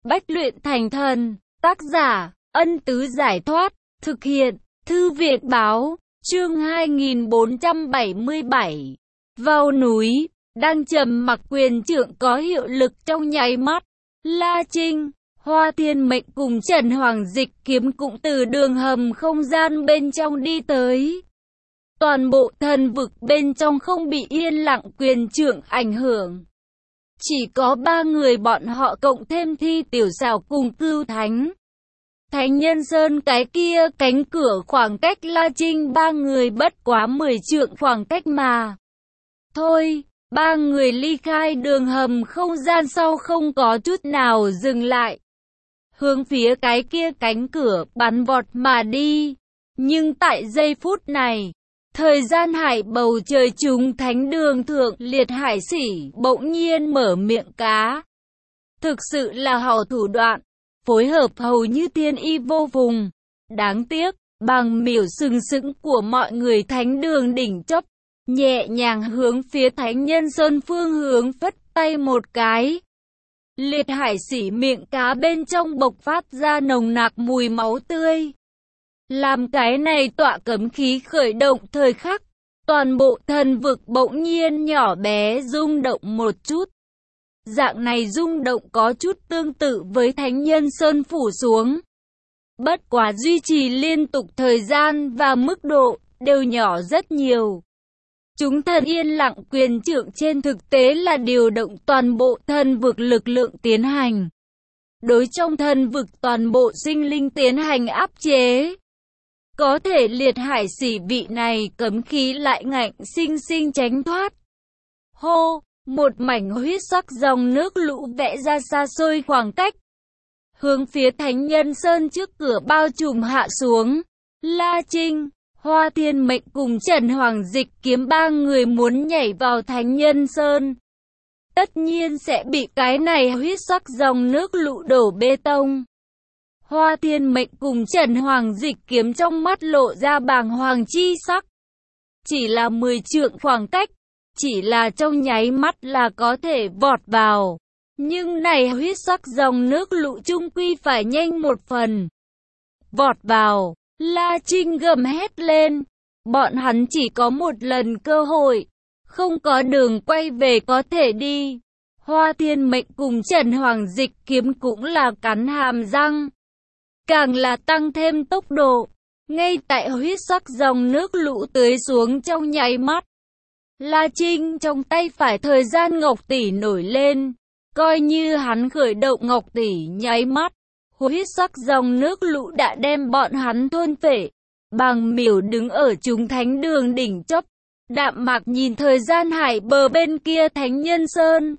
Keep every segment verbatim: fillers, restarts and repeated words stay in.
Bách luyện thành thần. Tác giả, Ân Tứ Giải Thoát. Thực hiện, Thư Viện Báo. Chương hai nghìn bốn trăm bảy mươi bảy. Vào núi, đang trầm mặc quyền trượng có hiệu lực trong nháy mắt. La Trinh, Hoa Thiên Mệnh cùng Trần Hoàng Dịch Kiếm cũng từ đường hầm không gian bên trong đi tới. Toàn bộ thần vực bên trong không bị yên lặng quyền trượng ảnh hưởng. Chỉ có ba người bọn họ cộng thêm Thi Tiểu Xảo cùng Cưu Thánh. Thánh Nhân Sơn cái kia cánh cửa khoảng cách La Trinh ba người bất quá mười trượng khoảng cách mà. Thôi, ba người ly khai đường hầm không gian sau không có chút nào dừng lại. Hướng phía cái kia cánh cửa bắn vọt mà đi. Nhưng tại giây phút này, thời gian hải bầu trời chúng thánh đường thượng liệt hải sỉ bỗng nhiên mở miệng cá. Thực sự là hảo thủ đoạn, phối hợp hầu như tiên y vô phùng. Đáng tiếc, bằng miểu sừng sững của mọi người thánh đường đỉnh chóp, nhẹ nhàng hướng phía Thánh Nhân Sơn phương hướng phất tay một cái. Liệt hải sỉ miệng cá bên trong bộc phát ra nồng nặc mùi máu tươi. Làm cái này tọa cấm khí khởi động thời khắc, toàn bộ thần vực bỗng nhiên nhỏ bé rung động một chút. Dạng này rung động có chút tương tự với Thánh Nhân Sơn phủ xuống. Bất quá duy trì liên tục thời gian và mức độ đều nhỏ rất nhiều. Chúng thần yên lặng quyền trượng trên thực tế là điều động toàn bộ thần vực lực lượng tiến hành. Đối trong thần vực toàn bộ sinh linh tiến hành áp chế. Có thể liệt hải sỉ vị này cấm khí lại ngạnh sinh sinh tránh thoát. Hô, một mảnh huyết sắc dòng nước lũ vẽ ra xa xôi khoảng cách. Hướng phía Thánh Nhân Sơn trước cửa bao trùm hạ xuống. La Trinh, Hoa Thiên Mệnh cùng Trần Hoàng Dịch Kiếm ba người muốn nhảy vào Thánh Nhân Sơn. Tất nhiên sẽ bị cái này huyết sắc dòng nước lũ đổ bê tông. Hoa Thiên Mệnh cùng Trần Hoàng Dịch Kiếm trong mắt lộ ra bàng hoàng chi sắc. Chỉ là mười trượng khoảng cách, chỉ là trong nháy mắt là có thể vọt vào. Nhưng này huyết sắc dòng nước lũ chung quy phải nhanh một phần. Vọt vào, La Trinh gầm hét lên. Bọn hắn chỉ có một lần cơ hội, không có đường quay về có thể đi. Hoa Thiên Mệnh cùng Trần Hoàng Dịch Kiếm cũng là cắn hàm răng. Càng là tăng thêm tốc độ, ngay tại huyết sắc dòng nước lũ tưới xuống trong nháy mắt. La Trinh trong tay phải thời gian ngọc tỷ nổi lên, coi như hắn khởi động ngọc tỷ nháy mắt, huyết sắc dòng nước lũ đã đem bọn hắn thôn phệ. Bằng miểu đứng ở chúng thánh đường đỉnh chóp, đạm mạc nhìn thời gian hải bờ bên kia Thánh Nhân Sơn.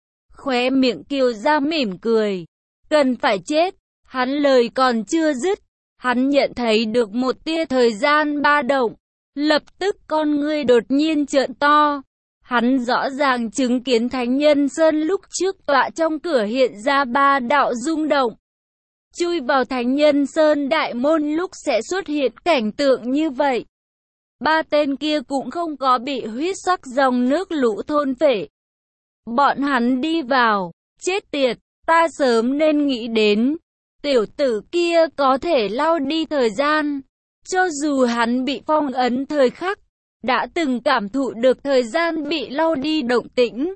Khóe miệng kiều ra mỉm cười, cần phải chết. Hắn lời còn chưa dứt, hắn nhận thấy được một tia thời gian ba động, lập tức con ngươi đột nhiên trợn to. Hắn rõ ràng chứng kiến Thánh Nhân Sơn lúc trước tọa trong cửa hiện ra ba đạo rung động. Chui vào Thánh Nhân Sơn đại môn lúc sẽ xuất hiện cảnh tượng như vậy. Ba tên kia cũng không có bị huyết sắc dòng nước lũ thôn phệ. Bọn hắn đi vào, chết tiệt, ta sớm nên nghĩ đến. Tiểu tử kia có thể lao đi thời gian, cho dù hắn bị phong ấn thời khắc, đã từng cảm thụ được thời gian bị lao đi động tĩnh.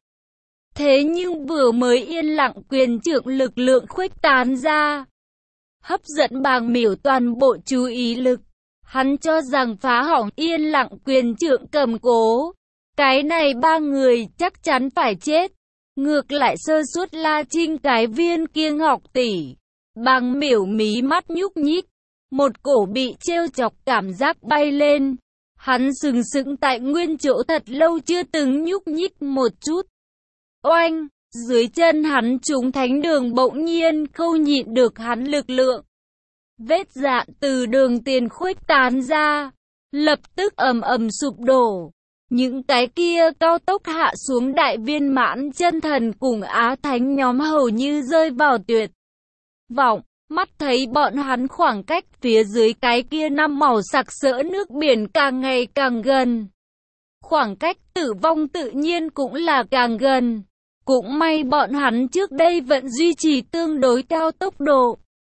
Thế nhưng vừa mới yên lặng quyền trượng lực lượng khuếch tán ra, hấp dẫn bàng miểu toàn bộ chú ý lực. Hắn cho rằng phá hỏng yên lặng quyền trượng cầm cố. Cái này ba người chắc chắn phải chết. Ngược lại sơ suất La Trinh cái viên kia ngọc tỷ. Bàng miểu mí mắt nhúc nhích, một cổ bị trêu chọc cảm giác bay lên. Hắn sừng sững tại nguyên chỗ thật lâu chưa từng nhúc nhích một chút. Oanh, dưới chân hắn chúng thánh đường bỗng nhiên không nhịn được hắn lực lượng. Vết dạn từ đường tiền khuếch tán ra, lập tức ầm ầm sụp đổ. Những cái kia cao tốc hạ xuống đại viên mãn chân thần cùng Á Thánh nhóm hầu như rơi vào tuyệt vọng, mắt thấy bọn hắn khoảng cách phía dưới cái kia năm màu sặc sỡ nước biển càng ngày càng gần. Khoảng cách tử vong tự nhiên cũng là càng gần. Cũng may bọn hắn trước đây vẫn duy trì tương đối cao tốc độ.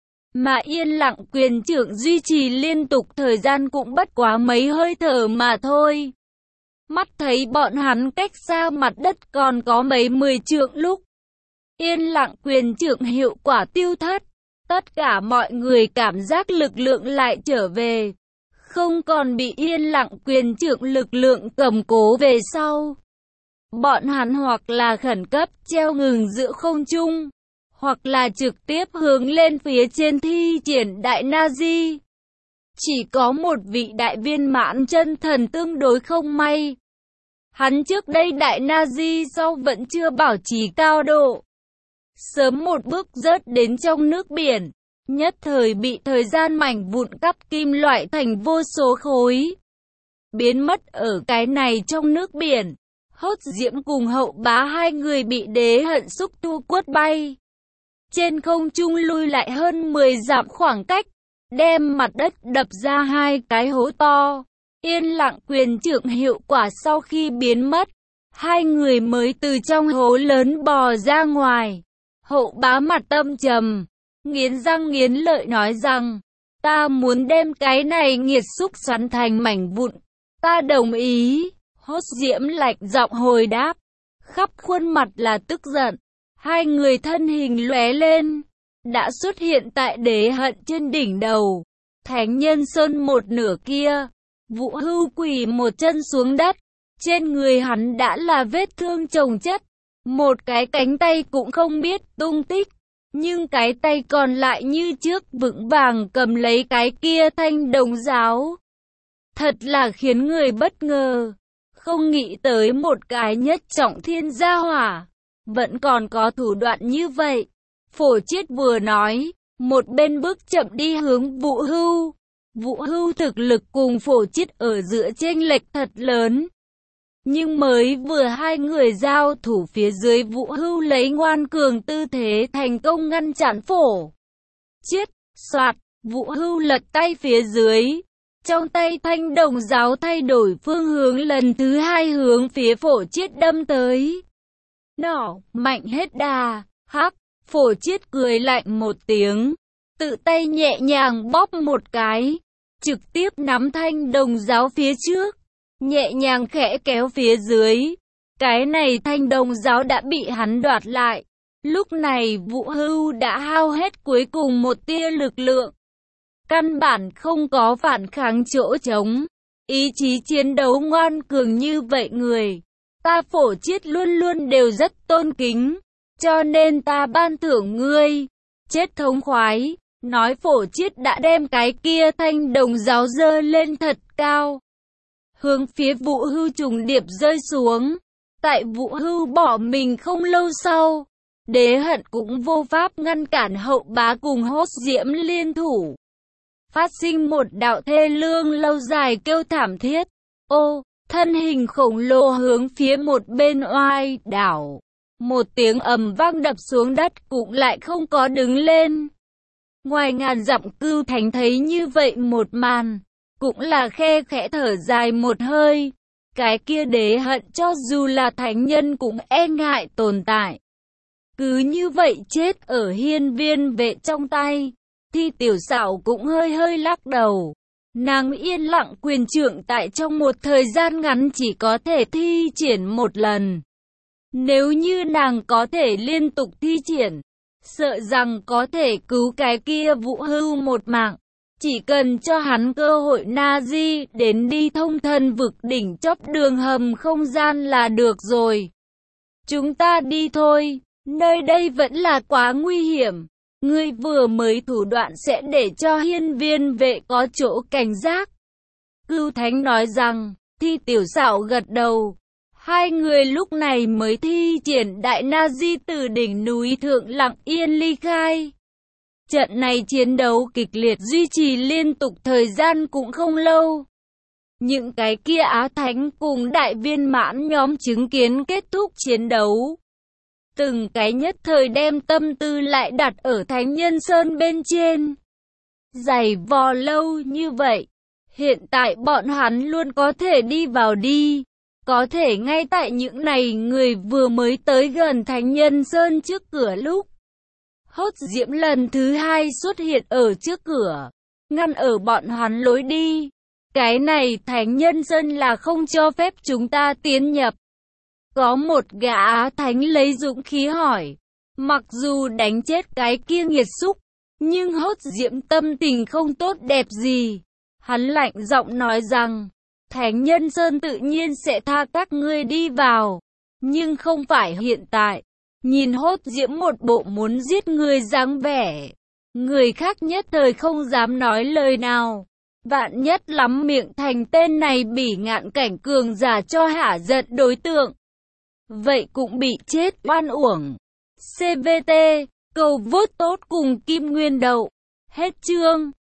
Mà Yên Lặng quyền trưởng duy trì liên tục thời gian cũng bất quá mấy hơi thở mà thôi. Mắt thấy bọn hắn cách xa mặt đất còn có mấy mười trượng lúc Yên Lặng quyền trưởng hiệu quả tiêu thất. Tất cả mọi người cảm giác lực lượng lại trở về. Không còn bị Yên Lặng quyền trưởng lực lượng cầm cố về sau. Bọn hắn hoặc là khẩn cấp treo ngừng giữa không trung, hoặc là trực tiếp hướng lên phía trên thi triển đại Nazi. Chỉ có một vị đại viên mãn chân thần tương đối không may. Hắn trước đây đại Nazi sau vẫn chưa bảo trì cao độ. Sớm một bước rớt đến trong nước biển, nhất thời bị thời gian mảnh vụn cắt kim loại thành vô số khối. Biến mất ở cái này trong nước biển. Hốt Diễm cùng Hậu Bá hai người bị Đế Hận xúc tu quất bay. Trên không trung lui lại hơn mười dặm khoảng cách, đem mặt đất đập ra hai cái hố to. Yên Lặng quyền trưởng hiệu quả sau khi biến mất, hai người mới từ trong hố lớn bò ra ngoài. Hậu Bá mặt âm trầm, nghiến răng nghiến lợi nói rằng, ta muốn đem cái này nghiệt xúc xoắn thành mảnh vụn, ta đồng ý. Hốt Diễm lạnh giọng hồi đáp, khắp khuôn mặt là tức giận. Hai người thân hình lóe lên, đã xuất hiện tại Đế Hận trên đỉnh đầu. Thánh Nhân Sơn một nửa kia, Vũ Hưu quỳ một chân xuống đất, trên người hắn đã là vết thương chồng chất, một cái cánh tay cũng không biết tung tích, nhưng cái tay còn lại như trước vững vàng cầm lấy cái kia thanh đồng giáo. Thật là khiến người bất ngờ. Không nghĩ tới một cái nhất trọng thiên gia hỏa vẫn còn có thủ đoạn như vậy. Phổ Chiết vừa nói, một bên bước chậm đi hướng Vũ Hưu. Vũ Hưu thực lực cùng Phổ Chiết ở giữa chênh lệch thật lớn. Nhưng mới vừa hai người giao thủ phía dưới, Vũ Hưu lấy ngoan cường tư thế thành công ngăn chặn Phổ Chiết. Soạt, Vũ Hưu lật tay phía dưới. Trong tay thanh đồng giáo thay đổi phương hướng lần thứ hai hướng phía Phổ Chiết đâm tới. Nỏ, mạnh hết đà, hắc, Phổ Chiết cười lạnh một tiếng, tự tay nhẹ nhàng bóp một cái, trực tiếp nắm thanh đồng giáo phía trước, nhẹ nhàng khẽ kéo phía dưới. Cái này thanh đồng giáo đã bị hắn đoạt lại. Lúc này Vũ Hưu đã hao hết cuối cùng một tia lực lượng. Căn bản không có phản kháng chỗ trống. Ý chí chiến đấu ngoan cường như vậy người, ta Phổ Chiết luôn luôn đều rất tôn kính. Cho nên ta ban thưởng ngươi. Chết thống khoái. Nói Phổ Chiết đã đem cái kia thanh đồng giáo giơ lên thật cao, hướng phía Vũ Hưu trùng điệp rơi xuống. Tại Vũ Hưu bỏ mình không lâu sau, Đế Hận cũng vô pháp ngăn cản Hậu Bá cùng Hốt Diễm liên thủ. Phát sinh một đạo thê lương lâu dài kêu thảm thiết. Ô, thân hình khổng lồ hướng phía một bên oai đảo. Một tiếng ầm vang đập xuống đất cũng lại không có đứng lên. Ngoài ngàn dặm Cưu Thánh thấy như vậy một màn, cũng là khe khẽ thở dài một hơi. Cái kia Đế Hận cho dù là thánh nhân cũng e ngại tồn tại. Cứ như vậy chết ở hiên viên vệ trong tay. Thi Tiểu Sảo cũng hơi hơi lắc đầu. Nàng Yên Lặng quyền trưởng tại trong một thời gian ngắn chỉ có thể thi triển một lần. Nếu như nàng có thể liên tục thi triển, sợ rằng có thể cứu cái kia Vũ Hưu một mạng. Chỉ cần cho hắn cơ hội Nazi đến đi thông thần vực đỉnh chóp đường hầm không gian là được rồi. Chúng ta đi thôi, nơi đây vẫn là quá nguy hiểm. Ngươi vừa mới thủ đoạn sẽ để cho hiên viên vệ có chỗ cảnh giác. Cưu Thánh nói rằng, Thi Tiểu Sảo gật đầu. Hai người lúc này mới thi triển đại Nazi từ đỉnh núi thượng lặng yên ly khai. Trận này chiến đấu kịch liệt duy trì liên tục thời gian cũng không lâu. Những cái kia Á Thánh cùng đại viên mãn nhóm chứng kiến kết thúc chiến đấu. Từng cái nhất thời đem tâm tư lại đặt ở Thánh Nhân Sơn bên trên. Dày vò lâu như vậy, hiện tại bọn hắn luôn có thể đi vào đi. Có thể ngay tại những này người vừa mới tới gần Thánh Nhân Sơn trước cửa lúc Hốt Diễm lần thứ hai xuất hiện ở trước cửa, ngăn ở bọn hắn lối đi. Cái này Thánh Nhân Sơn là không cho phép chúng ta tiến nhập. Có một gã Á Thánh lấy dũng khí hỏi. Mặc dù đánh chết cái kia nghiệt xúc, nhưng Hốt Diễm tâm tình không tốt đẹp gì. Hắn lạnh giọng nói rằng, Thánh Nhân Sơn tự nhiên sẽ tha các ngươi đi vào, nhưng không phải hiện tại. Nhìn Hốt Diễm một bộ muốn giết người dáng vẻ, người khác nhất thời không dám nói lời nào. Vạn nhất lắm miệng thành tên này bỉ ngạn cảnh cường giả cho hả giận đối tượng, vậy cũng bị chết oan uổng. xê vê tê, cầu vote tốt cùng Kim Nguyên Đậu. Hết chương.